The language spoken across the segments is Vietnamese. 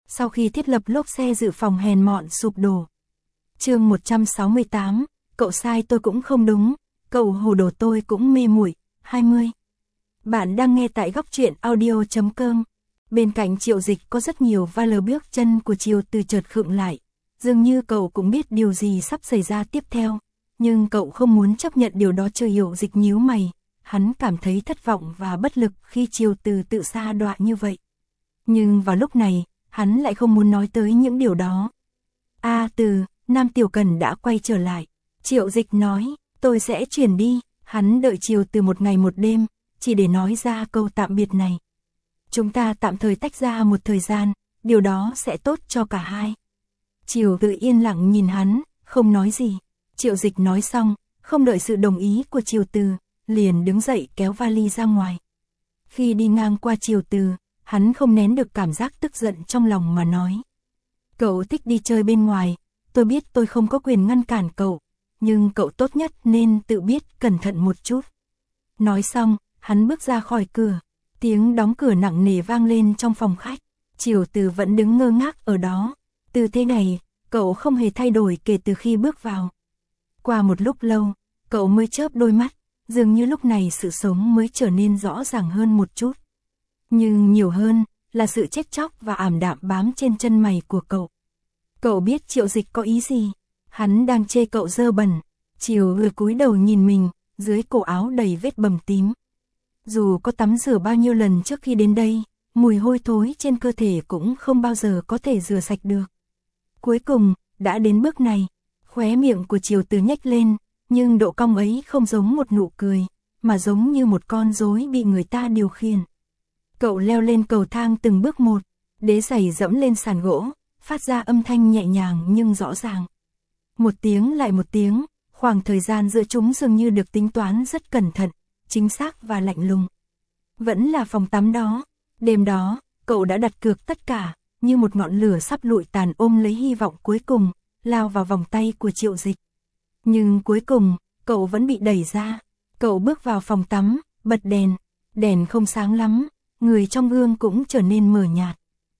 sau khi thiết lập lốp xe dự phòng hèn mọn sụp đổ. Chương 168, cậu sai tôi cũng không đúng, cậu hồ đồ tôi cũng mê muội. 20. Bạn đang nghe tại góc truyện audio.com. Bên cạnh Triệu Dịch có rất nhiều va lờ, bước chân của Triều Từ chợt khựng lại. Dường như cậu cũng biết điều gì sắp xảy ra tiếp theo, nhưng cậu không muốn chấp nhận điều đó. Triệu Dịch nhíu mày, hắn cảm thấy thất vọng và bất lực khi Triều Từ tự sa đọa như vậy. Nhưng vào lúc này, hắn lại không muốn nói tới những điều đó. Từ, Nam Tiểu Cần đã quay trở lại. Triệu Dịch nói, tôi sẽ chuyển đi. Hắn đợi Triều Từ một ngày một đêm, chỉ để nói ra câu tạm biệt này. Chúng ta tạm thời tách ra một thời gian, điều đó sẽ tốt cho cả hai. Triều Từ yên lặng nhìn hắn, không nói gì. Triệu Dịch nói xong, không đợi sự đồng ý của Triều Từ, liền đứng dậy kéo vali ra ngoài. Khi đi ngang qua Triều Từ, hắn không nén được cảm giác tức giận trong lòng mà nói. Cậu thích đi chơi bên ngoài, tôi biết tôi không có quyền ngăn cản cậu, nhưng cậu tốt nhất nên tự biết cẩn thận một chút. Nói xong, hắn bước ra khỏi cửa, tiếng đóng cửa nặng nề vang lên trong phòng khách. Triều Từ vẫn đứng ngơ ngác ở đó. Tư thế này, cậu không hề thay đổi kể từ khi bước vào. Qua một lúc lâu, cậu mới chớp đôi mắt, dường như lúc này sự sống mới trở nên rõ ràng hơn một chút. Nhưng nhiều hơn là sự chết chóc và ảm đạm bám trên chân mày của cậu. Cậu biết Triệu Dịch có ý gì, hắn đang chê cậu dơ bẩn. Triều Từ cúi đầu nhìn mình, dưới cổ áo đầy vết bầm tím. Dù có tắm rửa bao nhiêu lần trước khi đến đây, mùi hôi thối trên cơ thể cũng không bao giờ có thể rửa sạch được. Cuối cùng, đã đến bước này, khóe miệng của Triều Từ nhếch lên, nhưng độ cong ấy không giống một nụ cười, mà giống như một con rối bị người ta điều khiển. Cậu leo lên cầu thang từng bước một, đế giày dẫm lên sàn gỗ, phát ra âm thanh nhẹ nhàng nhưng rõ ràng. Một tiếng lại một tiếng, khoảng thời gian giữa chúng dường như được tính toán rất cẩn thận, chính xác và lạnh lùng. Vẫn là phòng tắm đó. Đêm đó, cậu đã đặt cược tất cả, như một ngọn lửa sắp lụi tàn ôm lấy hy vọng cuối cùng, lao vào vòng tay của Triệu Dịch. Nhưng cuối cùng, cậu vẫn bị đẩy ra. Cậu bước vào phòng tắm, bật đèn. Đèn không sáng lắm, người trong gương cũng trở nên mờ nhạt.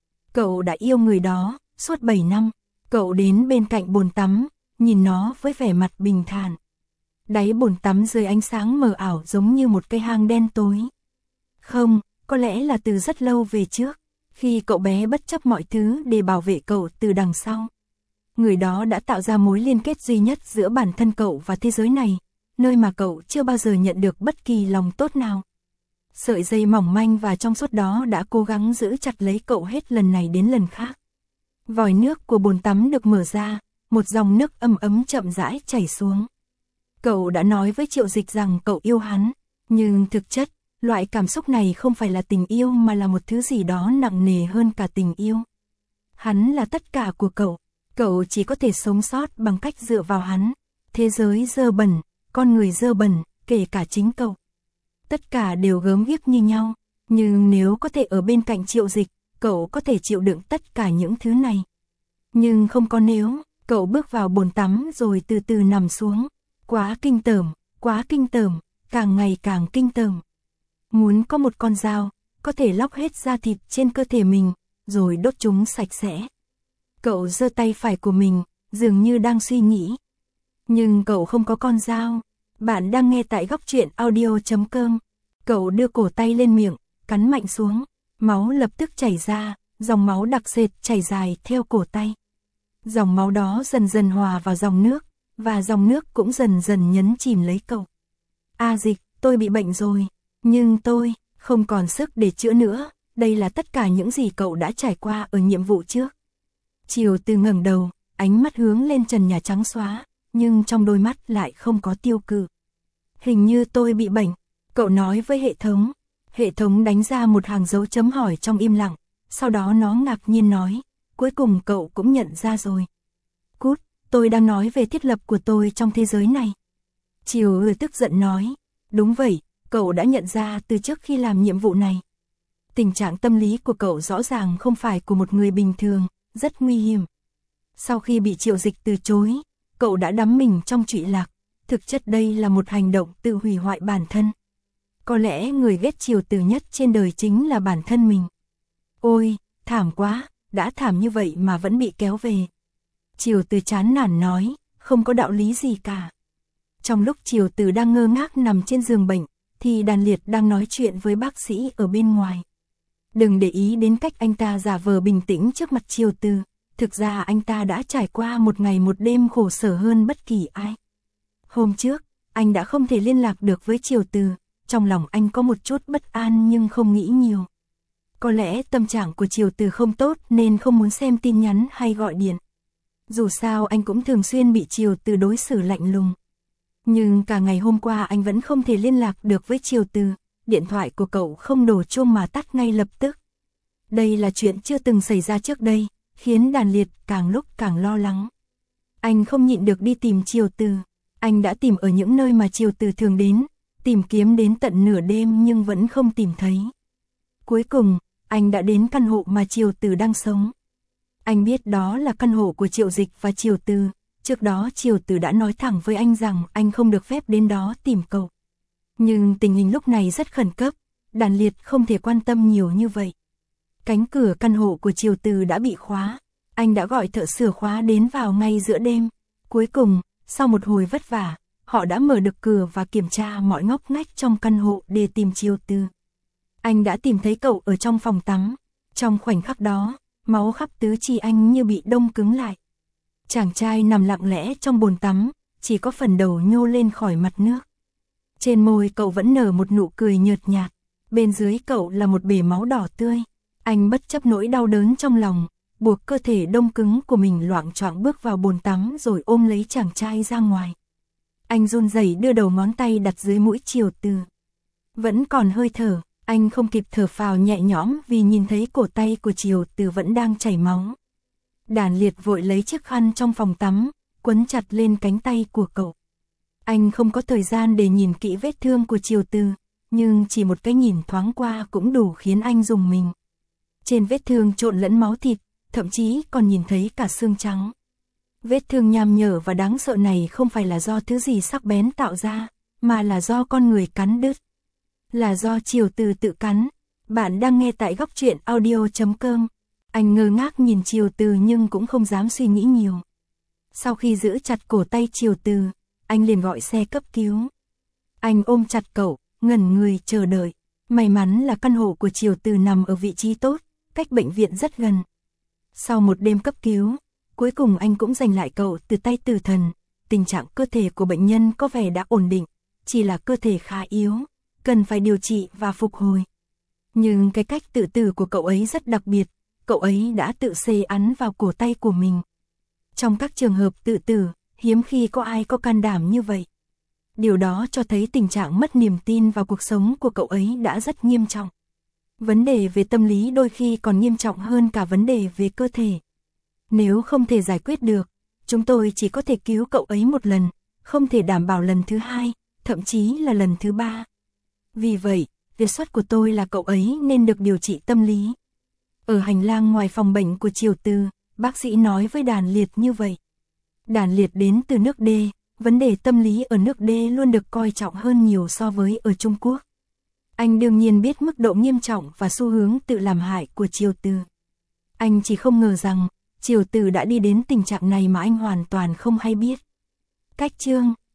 Cậu đã yêu người đó, suốt 7 năm. Cậu đến bên cạnh bồn tắm, nhìn nó với vẻ mặt bình thản. Đáy bồn tắm dưới ánh sáng mờ ảo giống như một cây hang đen tối. Không, có lẽ là từ rất lâu về trước, khi cậu bé bất chấp mọi thứ để bảo vệ cậu từ đằng sau. Người đó đã tạo ra mối liên kết duy nhất giữa bản thân cậu và thế giới này, nơi mà cậu chưa bao giờ nhận được bất kỳ lòng tốt nào. Sợi dây mỏng manh và trong suốt đó đã cố gắng giữ chặt lấy cậu hết lần này đến lần khác. Vòi nước của bồn tắm được mở ra, một dòng nước ấm ấm chậm rãi chảy xuống. Cậu đã nói với Triệu Dịch rằng cậu yêu hắn, nhưng thực chất, loại cảm xúc này không phải là tình yêu mà là một thứ gì đó nặng nề hơn cả tình yêu. Hắn là tất cả của cậu chỉ có thể sống sót bằng cách dựa vào hắn. Thế giới dơ bẩn, con người dơ bẩn, kể cả chính cậu. Tất cả đều gớm ghiếc như nhau, nhưng nếu có thể ở bên cạnh Triệu Dịch, cậu có thể chịu đựng tất cả những thứ này. Nhưng không có nếu, cậu bước vào bồn tắm rồi từ từ nằm xuống. Quá kinh tởm, càng ngày càng kinh tởm. Muốn có một con dao, có thể lóc hết da thịt trên cơ thể mình, rồi đốt chúng sạch sẽ. Cậu giơ tay phải của mình, dường như đang suy nghĩ. Nhưng cậu không có con dao. Bạn đang nghe tại góc truyện audio.com. Cậu đưa cổ tay lên miệng, cắn mạnh xuống. Máu lập tức chảy ra, dòng máu đặc sệt chảy dài theo cổ tay. Dòng máu đó dần dần hòa vào dòng nước, và dòng nước cũng dần dần nhấn chìm lấy cậu. Dịch, tôi bị bệnh rồi, nhưng tôi không còn sức để chữa nữa. Đây là tất cả những gì cậu đã trải qua ở nhiệm vụ trước. Triều Từ ngẩng đầu, ánh mắt hướng lên trần nhà trắng xóa, nhưng trong đôi mắt lại không có tiêu cự. Hình như tôi bị bệnh, cậu nói với hệ thống. Hệ thống đánh ra một hàng dấu chấm hỏi trong im lặng, sau đó nó ngạc nhiên nói, cuối cùng cậu cũng nhận ra rồi. Cút, tôi đang nói về thiết lập của tôi trong thế giới này. Triều Từ tức giận nói, đúng vậy, cậu đã nhận ra từ trước khi làm nhiệm vụ này. Tình trạng tâm lý của cậu rõ ràng không phải của một người bình thường, rất nguy hiểm. Sau khi bị Triệu Dịch từ chối, cậu đã đắm mình trong trụy lạc. Thực chất đây là một hành động tự hủy hoại bản thân. Có lẽ người ghét Triều Từ nhất trên đời chính là bản thân mình. Ôi, thảm quá, đã thảm như vậy mà vẫn bị kéo về. Triều Từ chán nản nói, không có đạo lý gì cả. Trong lúc Triều Từ đang ngơ ngác nằm trên giường bệnh, thì Đàn Liệt đang nói chuyện với bác sĩ ở bên ngoài. Đừng để ý đến cách anh ta giả vờ bình tĩnh trước mặt Triều Từ, thực ra anh ta đã trải qua một ngày một đêm khổ sở hơn bất kỳ ai. Hôm trước, anh đã không thể liên lạc được với Triều Từ, trong lòng anh có một chút bất an nhưng không nghĩ nhiều. Có lẽ tâm trạng của Triều Từ không tốt nên không muốn xem tin nhắn hay gọi điện. Dù sao anh cũng thường xuyên bị Triều Từ đối xử lạnh lùng. Nhưng cả ngày hôm qua anh vẫn không thể liên lạc được với Triều Từ, điện thoại của cậu không đổ chuông mà tắt ngay lập tức. Đây là chuyện chưa từng xảy ra trước đây, khiến Đàn Liệt càng lúc càng lo lắng. Anh không nhịn được đi tìm Triều Từ. Anh đã tìm ở những nơi mà Triều Từ thường đến, tìm kiếm đến tận nửa đêm nhưng vẫn không tìm thấy. Cuối cùng, anh đã đến căn hộ mà Triều Từ đang sống. Anh biết đó là căn hộ của Triệu Dịch và Triều Từ. Trước đó Triều Từ đã nói thẳng với anh rằng anh không được phép đến đó tìm cậu. Nhưng tình hình lúc này rất khẩn cấp, Đàn Liệt không thể quan tâm nhiều như vậy. Cánh cửa căn hộ của Triều Từ đã bị khóa. Anh đã gọi thợ sửa khóa đến vào ngay giữa đêm. Cuối cùng, sau một hồi vất vả, họ đã mở được cửa và kiểm tra mọi ngóc ngách trong căn hộ để tìm Triều Từ. Anh đã tìm thấy cậu ở trong phòng tắm. Trong khoảnh khắc đó, máu khắp tứ chi anh như bị đông cứng lại. Chàng trai nằm lặng lẽ trong bồn tắm, chỉ có phần đầu nhô lên khỏi mặt nước. Trên môi cậu vẫn nở một nụ cười nhợt nhạt, bên dưới cậu là một bể máu đỏ tươi. Anh bất chấp nỗi đau đớn trong lòng, buộc cơ thể đông cứng của mình loạng choạng bước vào bồn tắm rồi ôm lấy chàng trai ra ngoài. Anh run rẩy đưa đầu ngón tay đặt dưới mũi Triều Từ. Vẫn còn hơi thở, anh không kịp thở phào nhẹ nhõm vì nhìn thấy cổ tay của Triều Từ vẫn đang chảy máu. Đàn Liệt vội lấy chiếc khăn trong phòng tắm, quấn chặt lên cánh tay của cậu. Anh không có thời gian để nhìn kỹ vết thương của Triều Từ, nhưng chỉ một cái nhìn thoáng qua cũng đủ khiến anh rùng mình. Trên vết thương trộn lẫn máu thịt, thậm chí còn nhìn thấy cả xương trắng. Vết thương nham nhở và đáng sợ này không phải là do thứ gì sắc bén tạo ra, mà là do con người cắn đứt. Là do Triều Từ tự cắn. Bạn đang nghe tại Góc Truyện Audio.com. Anh ngơ ngác nhìn Triều Từ nhưng cũng không dám suy nghĩ nhiều. Sau khi giữ chặt cổ tay Triều Từ, anh liền gọi xe cấp cứu. Anh ôm chặt cậu, ngẩn người chờ đợi. May mắn là căn hộ của Triều Từ nằm ở vị trí tốt, cách bệnh viện rất gần. Sau một đêm cấp cứu, cuối cùng anh cũng giành lại cậu từ tay tử thần. Tình trạng cơ thể của bệnh nhân có vẻ đã ổn định, chỉ là cơ thể khá yếu, cần phải điều trị và phục hồi. Nhưng cái cách tự tử của cậu ấy rất đặc biệt, cậu ấy đã tự xê ắn vào cổ tay của mình. Trong các trường hợp tự tử, hiếm khi có ai có can đảm như vậy. Điều đó cho thấy tình trạng mất niềm tin vào cuộc sống của cậu ấy đã rất nghiêm trọng. Vấn đề về tâm lý đôi khi còn nghiêm trọng hơn cả vấn đề về cơ thể. Nếu không thể giải quyết được, chúng tôi chỉ có thể cứu cậu ấy một lần, không thể đảm bảo lần thứ hai, thậm chí là lần thứ ba. Vì vậy, đề xuất của tôi là cậu ấy nên được điều trị tâm lý. Ở hành lang ngoài phòng bệnh của Triều Từ, bác sĩ nói với Đàn Liệt như vậy. Đàn Liệt đến từ nước D, vấn đề tâm lý ở nước D luôn được coi trọng hơn nhiều so với ở Trung Quốc. Anh đương nhiên biết mức độ nghiêm trọng và xu hướng tự làm hại của Triều Từ. Anh chỉ không ngờ rằng, Triều Từ đã đi đến tình trạng này mà anh hoàn toàn không hay biết. Cách chương